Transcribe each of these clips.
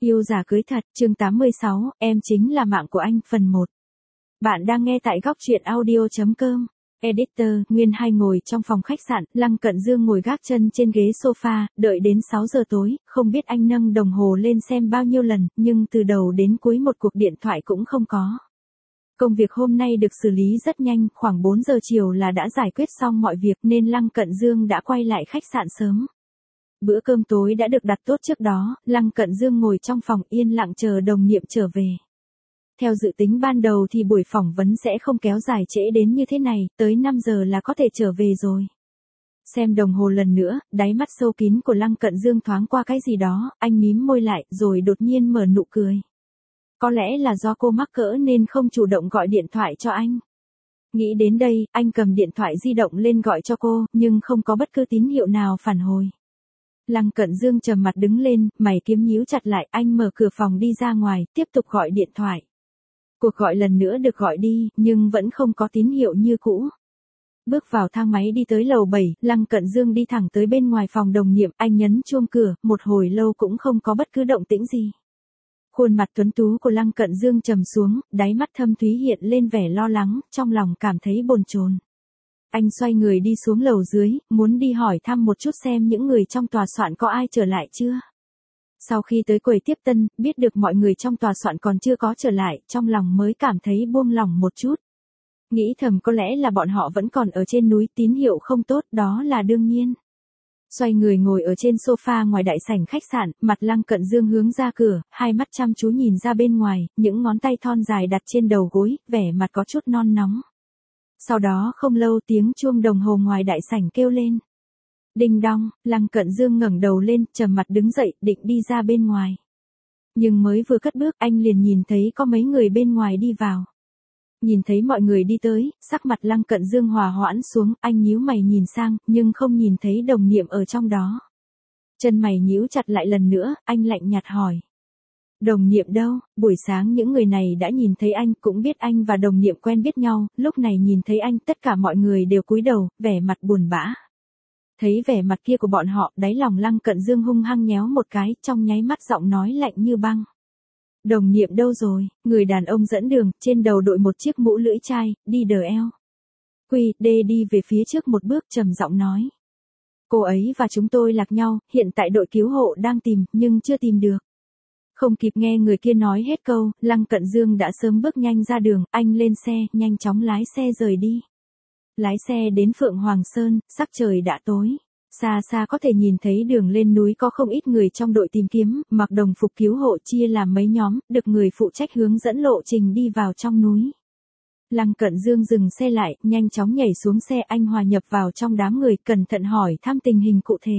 Yêu giả cưới thật, chương 86, em chính là mạng của anh, phần 1. Bạn đang nghe tại góc truyện audio.com. Editor, Nguyên Hai ngồi trong phòng khách sạn, Lăng Cận Dương ngồi gác chân trên ghế sofa, đợi đến 6 giờ tối, không biết anh nâng đồng hồ lên xem bao nhiêu lần, nhưng từ đầu đến cuối một cuộc điện thoại cũng không có. Công việc hôm nay được xử lý rất nhanh, khoảng 4 giờ chiều là đã giải quyết xong mọi việc nên Lăng Cận Dương đã quay lại khách sạn sớm. Bữa cơm tối đã được đặt tốt trước đó, Lăng Cận Dương ngồi trong phòng yên lặng chờ đồng nghiệp trở về. Theo dự tính ban đầu thì buổi phỏng vấn sẽ không kéo dài trễ đến như thế này, tới 5 giờ là có thể trở về rồi. Xem đồng hồ lần nữa, đáy mắt sâu kín của Lăng Cận Dương thoáng qua cái gì đó, anh mím môi lại rồi đột nhiên mở nụ cười. Có lẽ là do cô mắc cỡ nên không chủ động gọi điện thoại cho anh. Nghĩ đến đây, anh cầm điện thoại di động lên gọi cho cô, nhưng không có bất cứ tín hiệu nào phản hồi. Lăng Cận Dương trầm mặt đứng lên, mày kiếm nhíu chặt lại, anh mở cửa phòng đi ra ngoài, tiếp tục gọi điện thoại. Cuộc gọi lần nữa được gọi đi, nhưng vẫn không có tín hiệu như cũ. Bước vào thang máy đi tới lầu 7, Lăng Cận Dương đi thẳng tới bên ngoài phòng đồng nghiệp, anh nhấn chuông cửa, một hồi lâu cũng không có bất cứ động tĩnh gì. Khuôn mặt tuấn tú của Lăng Cận Dương trầm xuống, đáy mắt thâm thúy hiện lên vẻ lo lắng, trong lòng cảm thấy bồn chồn. Anh xoay người đi xuống lầu dưới, muốn đi hỏi thăm một chút xem những người trong tòa soạn có ai trở lại chưa. Sau khi tới quầy tiếp tân, biết được mọi người trong tòa soạn còn chưa có trở lại, trong lòng mới cảm thấy buông lỏng một chút. Nghĩ thầm có lẽ là bọn họ vẫn còn ở trên núi, tín hiệu không tốt, đó là đương nhiên. Xoay người ngồi ở trên sofa ngoài đại sảnh khách sạn, mặt Lăng Cận Dương hướng ra cửa, hai mắt chăm chú nhìn ra bên ngoài, những ngón tay thon dài đặt trên đầu gối, vẻ mặt có chút nôn nóng. Sau đó không lâu tiếng chuông đồng hồ ngoài đại sảnh kêu lên. Đinh đong, Lăng Cận Dương ngẩng đầu lên, trầm mặt đứng dậy, định đi ra bên ngoài. Nhưng mới vừa cất bước, anh liền nhìn thấy có mấy người bên ngoài đi vào. Nhìn thấy mọi người đi tới, sắc mặt Lăng Cận Dương hòa hoãn xuống, anh nhíu mày nhìn sang, nhưng không nhìn thấy đồng niệm ở trong đó. Chân mày nhíu chặt lại lần nữa, anh lạnh nhạt hỏi. Đồng niệm đâu? Buổi sáng những người này đã nhìn thấy anh, cũng biết anh và đồng niệm quen biết nhau, lúc này nhìn thấy anh tất cả mọi người đều cúi đầu, vẻ mặt buồn bã. Thấy vẻ mặt kia của bọn họ, đáy lòng Lăng Cận Dương hung hăng nhéo một cái, trong nháy mắt giọng nói lạnh như băng. Đồng niệm đâu rồi? Người đàn ông dẫn đường, trên đầu đội một chiếc mũ lưỡi chai, đi đờ eo. Quy, đê đi về phía trước một bước trầm giọng nói. Cô ấy và chúng tôi lạc nhau, hiện tại đội cứu hộ đang tìm, nhưng chưa tìm được. Không kịp nghe người kia nói hết câu, Lăng Cận Dương đã sớm bước nhanh ra đường, anh lên xe, nhanh chóng lái xe rời đi. Lái xe đến Phượng Hoàng Sơn, sắc trời đã tối. Xa xa có thể nhìn thấy đường lên núi có không ít người trong đội tìm kiếm, mặc đồng phục cứu hộ chia làm mấy nhóm, được người phụ trách hướng dẫn lộ trình đi vào trong núi. Lăng Cận Dương dừng xe lại, nhanh chóng nhảy xuống xe, anh hòa nhập vào trong đám người, cẩn thận hỏi thăm tình hình cụ thể.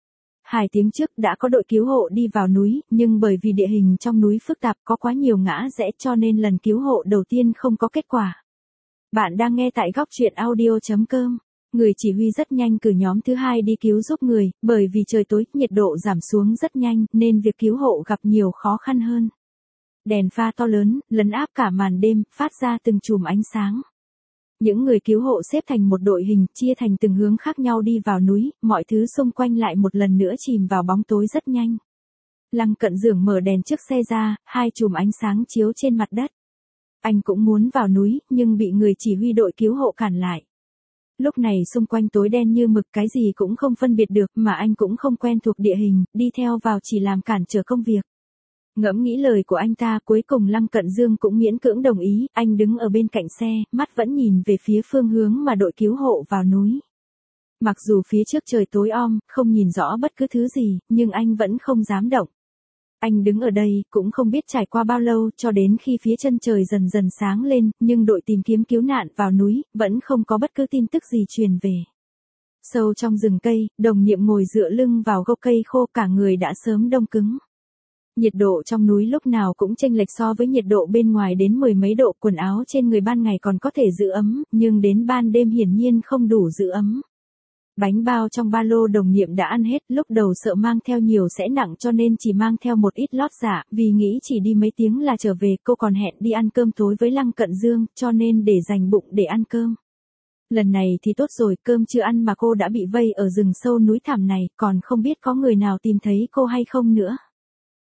2 tiếng trước đã có đội cứu hộ đi vào núi, nhưng bởi vì địa hình trong núi phức tạp có quá nhiều ngã rẽ cho nên lần cứu hộ đầu tiên không có kết quả. Bạn đang nghe tại góc truyện audio.com. Người chỉ huy rất nhanh cử nhóm thứ 2 đi cứu giúp người, bởi vì trời tối, nhiệt độ giảm xuống rất nhanh nên việc cứu hộ gặp nhiều khó khăn hơn. Đèn pha to lớn, lấn áp cả màn đêm, phát ra từng chùm ánh sáng. Những người cứu hộ xếp thành một đội hình, chia thành từng hướng khác nhau đi vào núi, mọi thứ xung quanh lại một lần nữa chìm vào bóng tối rất nhanh. Lăng Cận Dương mở đèn trước xe ra, 2 chùm ánh sáng chiếu trên mặt đất. Anh cũng muốn vào núi, nhưng bị người chỉ huy đội cứu hộ cản lại. Lúc này xung quanh tối đen như mực, cái gì cũng không phân biệt được, mà anh cũng không quen thuộc địa hình, đi theo vào chỉ làm cản trở công việc. Ngẫm nghĩ lời của anh ta, cuối cùng Lăng Cận Dương cũng miễn cưỡng đồng ý, anh đứng ở bên cạnh xe, mắt vẫn nhìn về phía phương hướng mà đội cứu hộ vào núi. Mặc dù phía trước trời tối om, không nhìn rõ bất cứ thứ gì, nhưng anh vẫn không dám động. Anh đứng ở đây, cũng không biết trải qua bao lâu, cho đến khi phía chân trời dần dần sáng lên, nhưng đội tìm kiếm cứu nạn vào núi, vẫn không có bất cứ tin tức gì truyền về. Sâu trong rừng cây, đồng niệm ngồi dựa lưng vào gốc cây khô, cả người đã sớm đông cứng. Nhiệt độ trong núi lúc nào cũng chênh lệch so với nhiệt độ bên ngoài đến 10 mấy độ, quần áo trên người ban ngày còn có thể giữ ấm, nhưng đến ban đêm hiển nhiên không đủ giữ ấm. Bánh bao trong ba lô đồng niệm đã ăn hết, lúc đầu sợ mang theo nhiều sẽ nặng cho nên chỉ mang theo một ít lót dạ, vì nghĩ chỉ đi mấy tiếng là trở về, cô còn hẹn đi ăn cơm tối với Lăng Cận Dương, cho nên để dành bụng để ăn cơm. Lần này thì tốt rồi, cơm chưa ăn mà cô đã bị vây ở rừng sâu núi thẳm này, còn không biết có người nào tìm thấy cô hay không nữa.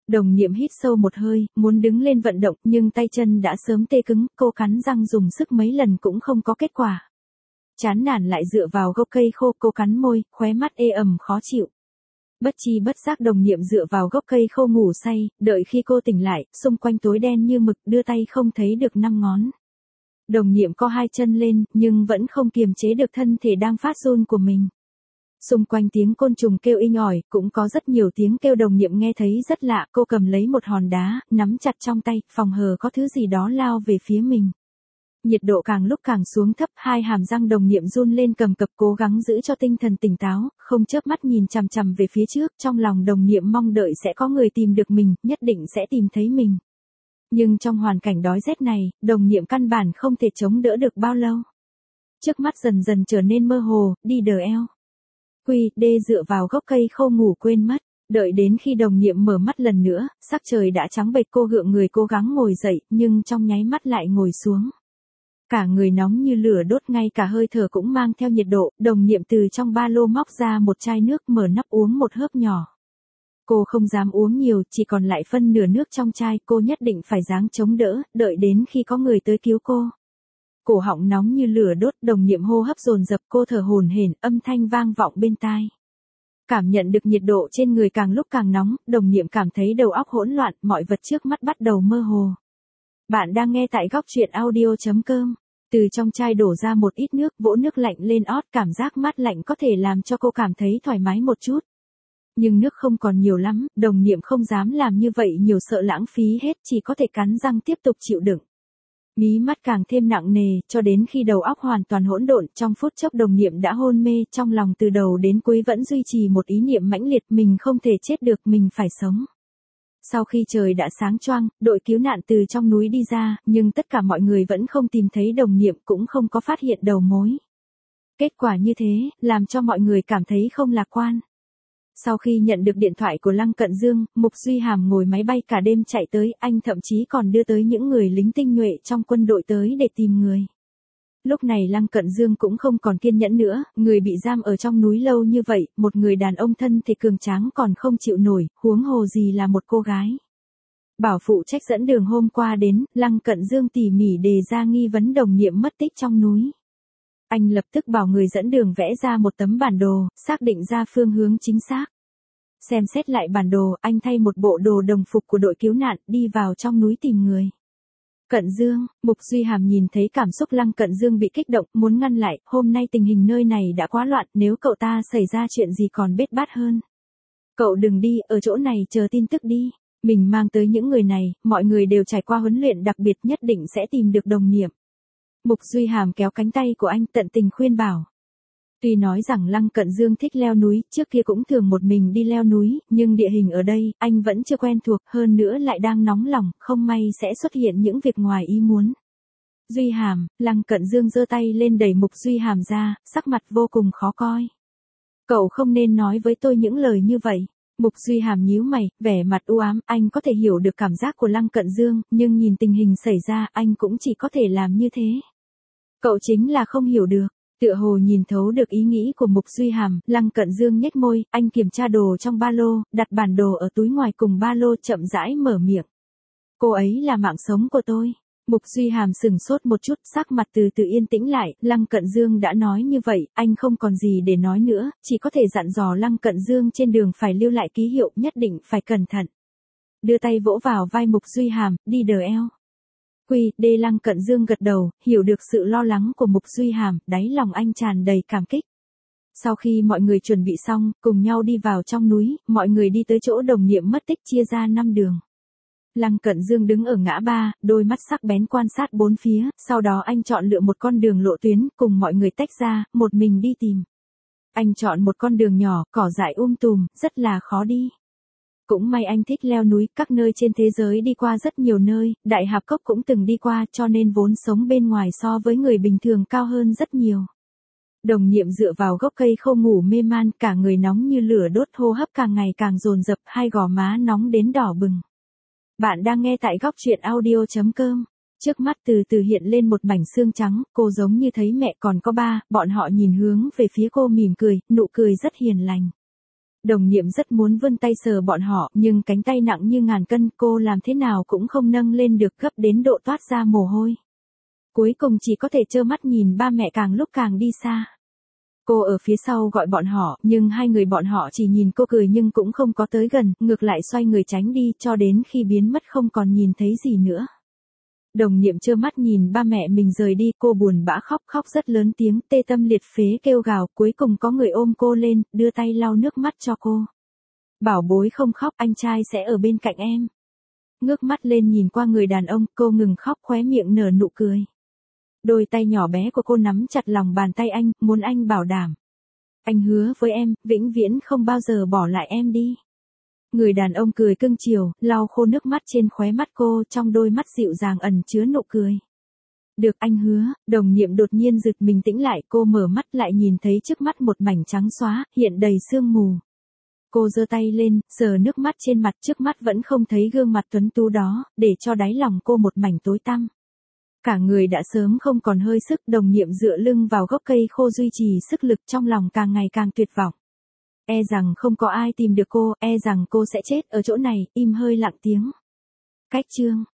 Đồng Niệm hít sâu một hơi, muốn đứng lên vận động nhưng tay chân đã sớm tê cứng, cô cắn răng dùng sức mấy lần cũng không có kết quả. Chán nản lại dựa vào gốc cây khô, cô cắn môi, khóe mắt ê ẩm khó chịu. Bất chi bất giác Đồng Niệm dựa vào gốc cây khô ngủ say, đợi khi cô tỉnh lại, xung quanh tối đen như mực, đưa tay không thấy được 5 ngón. Đồng Niệm co hai chân lên, nhưng vẫn không kiềm chế được thân thể đang phát run của mình. Xung quanh tiếng côn trùng kêu inh ỏi, cũng có rất nhiều tiếng kêu. Đồng Niệm nghe thấy rất lạ, cô cầm lấy một hòn đá, nắm chặt trong tay, phòng hờ có thứ gì đó lao về phía mình. Nhiệt độ càng lúc càng xuống thấp, hai hàm răng Đồng Niệm run lên cầm cập, cố gắng giữ cho tinh thần tỉnh táo, không chớp mắt nhìn chằm chằm về phía trước, trong lòng Đồng Niệm mong đợi sẽ có người tìm được mình, nhất định sẽ tìm thấy mình. Nhưng trong hoàn cảnh đói rét này, Đồng Niệm căn bản không thể chống đỡ được bao lâu. Trước mắt dần dần trở nên mơ hồ, đi đờ eo. Quy, đê dựa vào gốc cây khô ngủ quên mất. Đợi đến khi Đồng Niệm mở mắt lần nữa, sắc trời đã trắng bệch, cô gượng người cố gắng ngồi dậy, nhưng trong nháy mắt lại ngồi xuống. Cả người nóng như lửa đốt, ngay cả hơi thở cũng mang theo nhiệt độ. Đồng Niệm từ trong ba lô móc ra một chai nước, mở nắp uống một hớp nhỏ. Cô không dám uống nhiều, chỉ còn lại phân nửa nước trong chai, cô nhất định phải ráng chống đỡ, đợi đến khi có người tới cứu cô. Cổ họng nóng như lửa đốt, Đồng Niệm hô hấp dồn dập, cô thở hổn hển, âm thanh vang vọng bên tai. Cảm nhận được nhiệt độ trên người càng lúc càng nóng, Đồng Niệm cảm thấy đầu óc hỗn loạn, mọi vật trước mắt bắt đầu mơ hồ. Bạn đang nghe tại góc truyện audio.com. Từ trong chai đổ ra một ít nước, vỗ nước lạnh lên ót, cảm giác mát lạnh có thể làm cho cô cảm thấy thoải mái một chút. Nhưng nước không còn nhiều lắm, Đồng Niệm không dám làm như vậy nhiều, sợ lãng phí hết, chỉ có thể cắn răng tiếp tục chịu đựng. Mí mắt càng thêm nặng nề, cho đến khi đầu óc hoàn toàn hỗn độn, trong phút chốc Đồng Niệm đã hôn mê, trong lòng từ đầu đến cuối vẫn duy trì một ý niệm mãnh liệt, mình không thể chết được, mình phải sống. Sau khi trời đã sáng choang, đội cứu nạn từ trong núi đi ra, nhưng tất cả mọi người vẫn không tìm thấy Đồng Niệm, cũng không có phát hiện đầu mối. Kết quả như thế, làm cho mọi người cảm thấy không lạc quan. Sau khi nhận được điện thoại của Lăng Cận Dương, Mục Duy Hàm ngồi máy bay cả đêm chạy tới, anh thậm chí còn đưa tới những người lính tinh nhuệ trong quân đội tới để tìm người. Lúc này Lăng Cận Dương cũng không còn kiên nhẫn nữa, người bị giam ở trong núi lâu như vậy, một người đàn ông thân thể cường tráng còn không chịu nổi, huống hồ gì là một cô gái. Bảo phụ trách dẫn đường hôm qua đến, Lăng Cận Dương tỉ mỉ đề ra nghi vấn Đồng Niệm mất tích trong núi. Anh lập tức bảo người dẫn đường vẽ ra một tấm bản đồ, xác định ra phương hướng chính xác. Xem xét lại bản đồ, anh thay một bộ đồ đồng phục của đội cứu nạn, đi vào trong núi tìm người. Cận Dương, Mục Duy Hàm nhìn thấy cảm xúc Lăng Cận Dương bị kích động, muốn ngăn lại, hôm nay tình hình nơi này đã quá loạn, nếu cậu ta xảy ra chuyện gì còn bết bát hơn. Cậu đừng đi, ở chỗ này chờ tin tức đi. Mình mang tới những người này, mọi người đều trải qua huấn luyện đặc biệt, nhất định sẽ tìm được Đồng Niệm. Mục Duy Hàm kéo cánh tay của anh, tận tình khuyên bảo. Tuy nói rằng Lăng Cận Dương thích leo núi, trước kia cũng thường một mình đi leo núi, nhưng địa hình ở đây, anh vẫn chưa quen thuộc, hơn nữa lại đang nóng lòng, không may sẽ xuất hiện những việc ngoài ý muốn. Duy Hàm, Lăng Cận Dương giơ tay lên đẩy Mục Duy Hàm ra, sắc mặt vô cùng khó coi. Cậu không nên nói với tôi những lời như vậy. Mục Duy Hàm nhíu mày, vẻ mặt u ám, anh có thể hiểu được cảm giác của Lăng Cận Dương, nhưng nhìn tình hình xảy ra, anh cũng chỉ có thể làm như thế. Cậu chính là không hiểu được. Tựa hồ nhìn thấu được ý nghĩ của Mục Duy Hàm, Lăng Cận Dương nhếch môi, anh kiểm tra đồ trong ba lô, đặt bản đồ ở túi ngoài cùng ba lô, chậm rãi mở miệng. Cô ấy là mạng sống của tôi. Mục Duy Hàm sừng sốt một chút, sắc mặt từ từ yên tĩnh lại, Lăng Cận Dương đã nói như vậy, anh không còn gì để nói nữa, chỉ có thể dặn dò Lăng Cận Dương trên đường phải lưu lại ký hiệu, nhất định phải cẩn thận. Đưa tay vỗ vào vai Mục Duy Hàm, đi đờ eo. Quy, đê Lăng Cận Dương gật đầu, hiểu được sự lo lắng của Mục Duy Hàm, đáy lòng anh tràn đầy cảm kích. Sau khi mọi người chuẩn bị xong, cùng nhau đi vào trong núi, mọi người đi tới chỗ Đồng Niệm mất tích, chia ra 5 đường. Lăng Cận Dương đứng ở ngã ba, đôi mắt sắc bén quan sát bốn phía, sau đó anh chọn lựa một con đường lộ tuyến, cùng mọi người tách ra, một mình đi tìm. Anh chọn một con đường nhỏ, cỏ dại tùm, rất là khó đi. Cũng may anh thích leo núi, các nơi trên thế giới đi qua rất nhiều nơi, Đại Hạp Cốc cũng từng đi qua, cho nên vốn sống bên ngoài so với người bình thường cao hơn rất nhiều. Đồng Niệm dựa vào gốc cây khô ngủ mê man, cả người nóng như lửa đốt, hô hấp càng ngày càng dồn dập, hai gò má nóng đến đỏ bừng. Bạn đang nghe tại góc truyện audio.com. Trước mắt từ từ hiện lên một mảnh xương trắng, cô giống như thấy mẹ còn có ba, bọn họ nhìn hướng về phía cô mỉm cười, nụ cười rất hiền lành. Đồng Niệm rất muốn vươn tay sờ bọn họ, nhưng cánh tay nặng như ngàn cân, cô làm thế nào cũng không nâng lên được, gấp đến độ toát ra mồ hôi. Cuối cùng chỉ có thể trơ mắt nhìn ba mẹ càng lúc càng đi xa. Cô ở phía sau gọi bọn họ, nhưng hai người bọn họ chỉ nhìn cô cười nhưng cũng không có tới gần, ngược lại xoay người tránh đi, cho đến khi biến mất không còn nhìn thấy gì nữa. Đồng Niệm trơ mắt nhìn ba mẹ mình rời đi, cô buồn bã khóc rất lớn tiếng, tê tâm liệt phế kêu gào, cuối cùng có người ôm cô lên, đưa tay lau nước mắt cho cô. Bảo bối không khóc, anh trai sẽ ở bên cạnh em. Ngước mắt lên nhìn qua người đàn ông, cô ngừng khóc, khóe miệng nở nụ cười. Đôi tay nhỏ bé của cô nắm chặt lòng bàn tay anh, muốn anh bảo đảm. Anh hứa với em, vĩnh viễn không bao giờ bỏ lại em đi. Người đàn ông cười cưng chiều, lau khô nước mắt trên khóe mắt cô, trong đôi mắt dịu dàng ẩn chứa nụ cười. Được, anh hứa. Đồng Niệm đột nhiên giật mình tĩnh lại, cô mở mắt lại nhìn thấy trước mắt một mảnh trắng xóa, hiện đầy sương mù. Cô giơ tay lên, sờ nước mắt trên mặt, trước mắt vẫn không thấy gương mặt tuấn tú đó, để cho đáy lòng cô một mảnh tối tăm. Cả người đã sớm không còn hơi sức, Đồng Niệm dựa lưng vào gốc cây khô duy trì sức lực, trong lòng càng ngày càng tuyệt vọng. E rằng không có ai tìm được cô, e rằng cô sẽ chết ở chỗ này, im hơi lặng tiếng. Cách chương